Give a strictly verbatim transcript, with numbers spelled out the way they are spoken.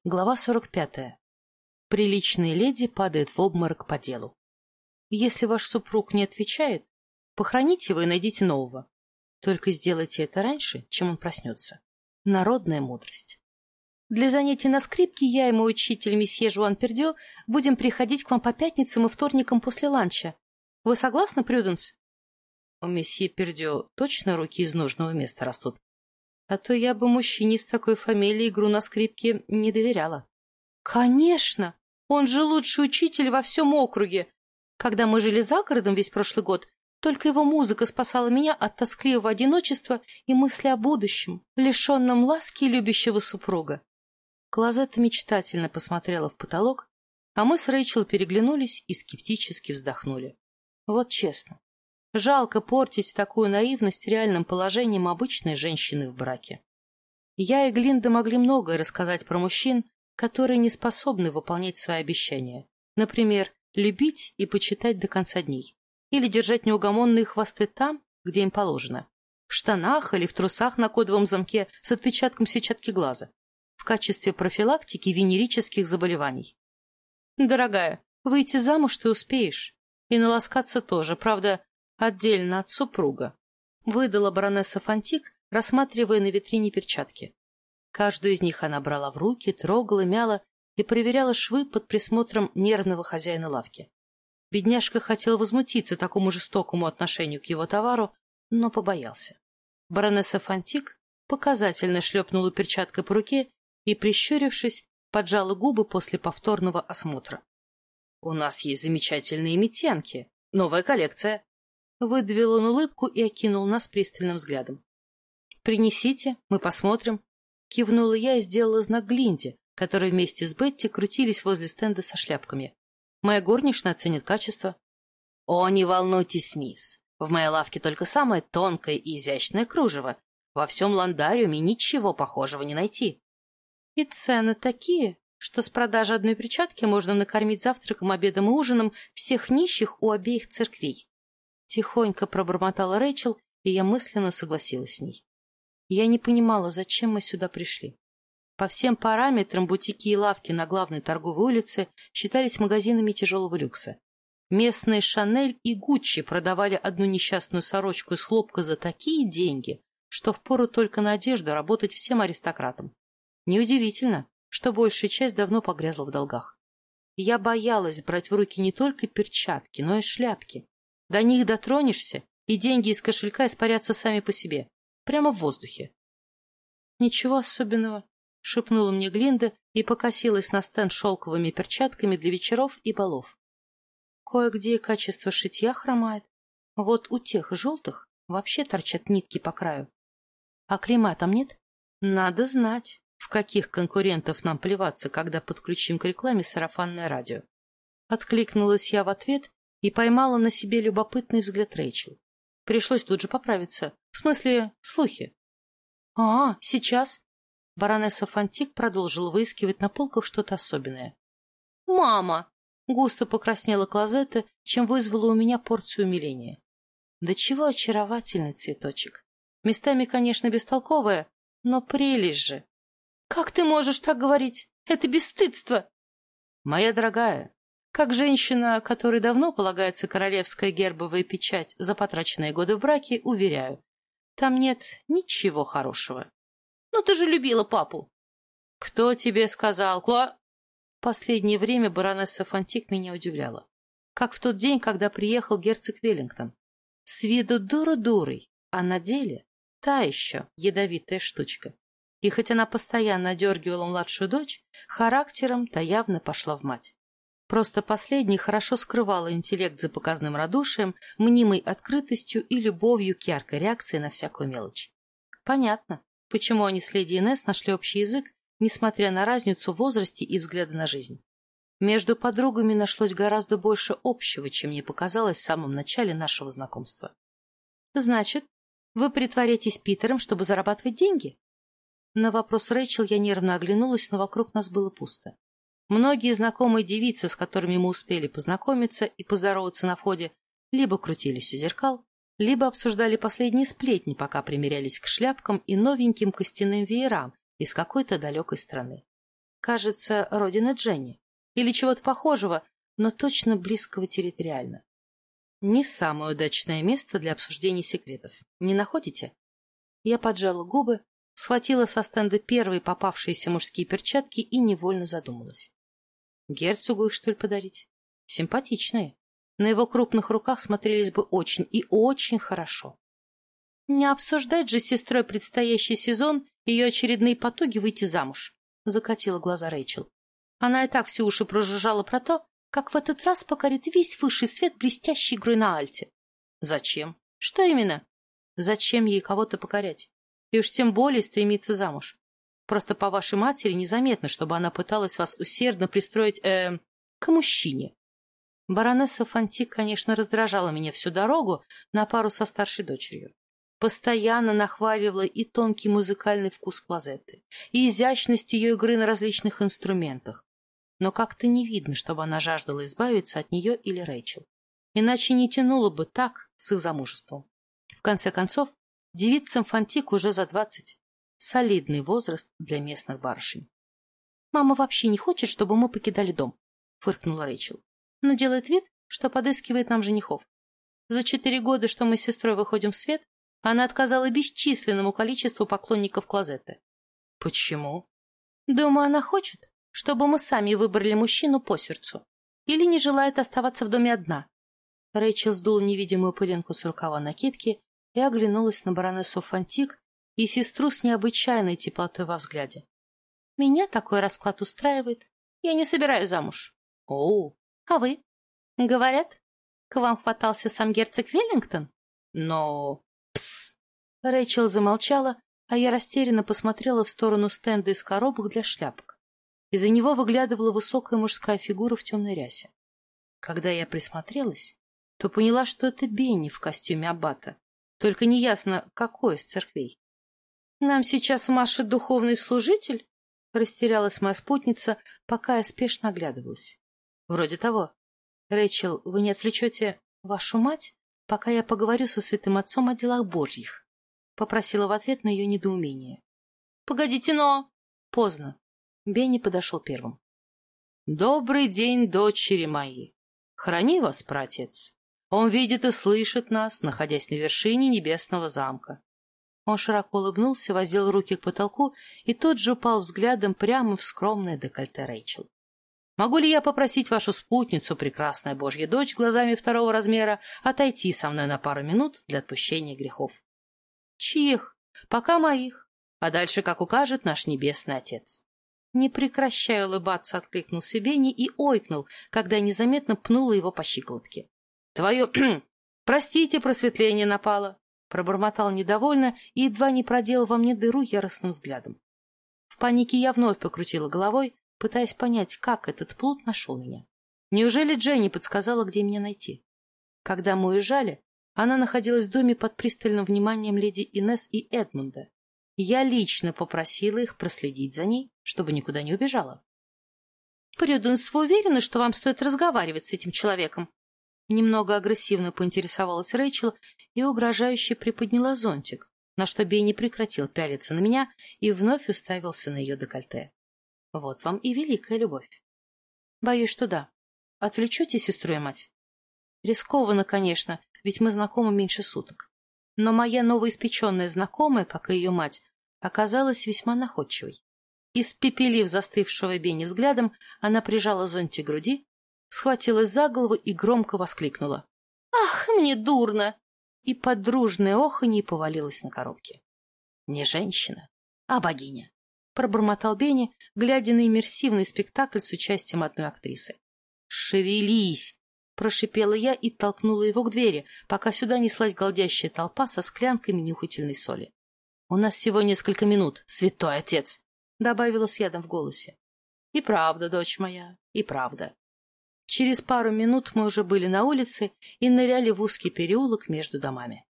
Глава сорок пятая. Приличная леди падает в обморок по делу. Если ваш супруг не отвечает, похороните его и найдите нового. Только сделайте это раньше, чем он проснется. Народная мудрость. Для занятий на скрипке я и мой учитель месье Жуан Пердё будем приходить к вам по пятницам и вторникам после ланча. Вы согласны, Прюденс? У месье Пердё точно руки из нужного места растут? А то я бы мужчине с такой фамилией игру на скрипке не доверяла. Конечно! Он же лучший учитель во всем округе. Когда мы жили за городом весь прошлый год, только его музыка спасала меня от тоскливого одиночества и мысли о будущем, лишенном ласки любящего супруга. Клозетта мечтательно посмотрела в потолок, а мы с Рэйчел переглянулись и скептически вздохнули. Вот честно. Жалко портить такую наивность реальным положением обычной женщины в браке. Я и Глинда могли многое рассказать про мужчин, которые не способны выполнять свои обещания. Например, любить и почитать до конца дней. Или держать неугомонные хвосты там, где им положено. В штанах или в трусах на кодовом замке с отпечатком сетчатки глаза. В качестве профилактики венерических заболеваний. Дорогая, выйти замуж ты успеешь. И наласкаться тоже, правда, отдельно от супруга, выдала баронесса Фантик, рассматривая на витрине перчатки. Каждую из них она брала в руки, трогала, мяла и проверяла швы под присмотром нервного хозяина лавки. Бедняжка хотел возмутиться такому жестокому отношению к его товару, но побоялся. Баронесса Фантик показательно шлепнула перчаткой по руке и, прищурившись, поджала губы после повторного осмотра. — У нас есть замечательные метенки, новая коллекция. Выдавил он улыбку и окинул нас пристальным взглядом. — Принесите, мы посмотрим. Кивнула я и сделала знак Глинде, которые вместе с Бетти крутились возле стенда со шляпками. Моя горничная оценит качество. — О, не волнуйтесь, мисс. В моей лавке только самое тонкое и изящное кружево. Во всем ландариуме ничего похожего не найти. — И цены такие, что с продажи одной перчатки можно накормить завтраком, обедом и ужином всех нищих у обеих церквей. Тихонько пробормотала Рэйчел, и я мысленно согласилась с ней. Я не понимала, зачем мы сюда пришли. По всем параметрам бутики и лавки на главной торговой улице считались магазинами тяжелого люкса. Местные Шанель и Гуччи продавали одну несчастную сорочку из хлопка за такие деньги, что впору только на одежду работать всем аристократам. Неудивительно, что большая часть давно погрязла в долгах. Я боялась брать в руки не только перчатки, но и шляпки. До них дотронешься, и деньги из кошелька испарятся сами по себе, прямо в воздухе. — Ничего особенного, — шепнула мне Глинда и покосилась на стенд шелковыми перчатками для вечеров и балов. Кое-где качество шитья хромает. Вот у тех желтых вообще торчат нитки по краю. А крема там нет? Надо знать, в каких конкурентов нам плеваться, когда подключим к рекламе сарафанное радио. Откликнулась я в ответ и поймала на себе любопытный взгляд Рэйчел. Пришлось тут же поправиться. В смысле, слухи. — А, сейчас. Баронесса Фантик продолжила выискивать на полках что-то особенное. — Мама! — густо покраснела Клозетта, чем вызвала у меня порцию умиления. Да чего очаровательный цветочек. Местами, конечно, бестолковая, но прелесть же. — Как ты можешь так говорить? Это бесстыдство! — Моя дорогая, как женщина, которой давно полагается королевская гербовая печать за потраченные годы в браке, уверяю, там нет ничего хорошего. — Ну ты же любила папу. — Кто тебе сказал, Кло... Последнее время баронесса Фантик меня удивляла. Как в тот день, когда приехал герцог Веллингтон. С виду дура-дурой, а на деле та еще ядовитая штучка. И хоть она постоянно одергивала младшую дочь, характером-то явно пошла в мать. Просто последний хорошо скрывала интеллект за показным радушием, мнимой открытостью и любовью к яркой реакции на всякую мелочь. Понятно, почему они с леди Инесс нашли общий язык, несмотря на разницу в возрасте и взгляды на жизнь. Между подругами нашлось гораздо больше общего, чем мне показалось в самом начале нашего знакомства. — Значит, вы притворяетесь Питером, чтобы зарабатывать деньги? На вопрос Рэйчел я нервно оглянулась, но вокруг нас было пусто. Многие знакомые девицы, с которыми мы успели познакомиться и поздороваться на входе, либо крутились у зеркал, либо обсуждали последние сплетни, пока примерялись к шляпкам и новеньким костяным веерам из какой-то далекой страны. кажется, родина Дженни. Или чего-то похожего, но точно близкого территориально. Не самое удачное место для обсуждения секретов. Не находите? Я поджала губы, схватила со стенда первые попавшиеся мужские перчатки и невольно задумалась. Герцогу их, что ли, подарить? Симпатичные. На его крупных руках смотрелись бы очень и очень хорошо. Не обсуждать же с сестрой предстоящий сезон и ее очередные потуги выйти замуж, закатила глаза Рэйчел. Она и так все уши прожужжала про то, как в этот раз покорит весь высший свет блестящей игрой на альте. Зачем? Что именно? Зачем ей кого-то покорять? И уж тем более стремиться замуж. Просто по вашей матери незаметно, чтобы она пыталась вас усердно пристроить, э, к мужчине. Баронесса Фонтик, конечно, раздражала меня всю дорогу на пару со старшей дочерью. Постоянно нахваливала и тонкий музыкальный вкус Клозетты, и изящность ее игры на различных инструментах. Но как-то не видно, чтобы она жаждала избавиться от нее или Рэйчел. Иначе не тянуло бы так с их замужеством. В конце концов, девицам Фонтик уже за двадцать. Солидный возраст для местных барышень. «Мама вообще не хочет, чтобы мы покидали дом», — фыркнула Рэйчел. «Но делает вид, что подыскивает нам женихов. За четыре года, что мы с сестрой выходим в свет, она отказала бесчисленному количеству поклонников Клозетты». «Почему?» «Думаю, она хочет, чтобы мы сами выбрали мужчину по сердцу. Или не желает оставаться в доме одна». Рэйчел сдула невидимую пылинку с рукава накидки и оглянулась на баронессу Фонтик и сестру с необычайной теплотой во взгляде. «Меня такой расклад устраивает. Я не собираюсь замуж». «Оу, а вы?» «Говорят, к вам хватался сам герцог Веллингтон?» «Но...» «Псс!» Рэйчел замолчала, а я растерянно посмотрела в сторону стенда из коробок для шляпок. Из-за него выглядывала высокая мужская фигура в темной рясе. Когда я присмотрелась, то поняла, что это Бенни в костюме аббата, только неясно, какой из церквей. «Нам сейчас машет духовный служитель?» — растерялась моя спутница, пока я спешно оглядывалась. «Вроде того. Рэйчел, вы не отвлечете вашу мать, пока я поговорю со святым отцом о делах божьих?» — попросила в ответ на ее недоумение. «Погодите, но...» «Поздно». Бенни подошел первым. «Добрый день, дочери мои! Храни вас, праотец! Он видит и слышит нас, находясь на вершине небесного замка». Он широко улыбнулся, воздел руки к потолку и тут же упал взглядом прямо в скромное декольте Рэйчел. «Могу ли я попросить вашу спутницу, прекрасная Божья дочь, глазами второго размера, отойти со мной на пару минут для отпущения грехов?» «Чьих? Пока моих. А дальше, как укажет наш небесный Отец». Не прекращая улыбаться, откликнулся Бенни и ойкнул, когда незаметно пнула его по щиколотке. «Твое... простите, просветление напало!» Пробормотал недовольно и едва не проделал во мне дыру яростным взглядом. В панике я вновь покрутила головой, пытаясь понять, как этот плут нашел меня. Неужели Дженни подсказала, где меня найти? Когда мы уезжали, она находилась в доме под пристальным вниманием леди Инесс и Эдмунда. Я лично попросила их проследить за ней, чтобы никуда не убежала. «Прюденс, вы уверены, что вам стоит разговаривать с этим человеком?» Немного агрессивно поинтересовалась Рэйчел и угрожающе приподняла зонтик, на что Бенни прекратил пялиться на меня и вновь уставился на ее декольте. Вот вам и великая любовь. Боюсь, что да. Отвлечете сестру и мать? Рискованно, конечно, ведь мы знакомы меньше суток. Но моя новоиспеченная знакомая, как и ее мать, оказалась весьма находчивой. Испепелив застывшего Бенни взглядом, она прижала зонтик к груди, схватилась за голову и громко воскликнула. «Ах, мне дурно!» И под дружное оханье повалилась на коробке. «Не женщина, а богиня», — пробормотал Бенни, глядя на иммерсивный спектакль с участием одной актрисы. «Шевелись!» — прошипела я и толкнула его к двери, пока сюда неслась голдящая толпа со склянками нюхательной соли. «У нас всего несколько минут, святой отец!» — добавила с ядом в голосе. «И правда, дочь моя, и правда». Через пару минут мы уже были на улице и ныряли в узкий переулок между домами.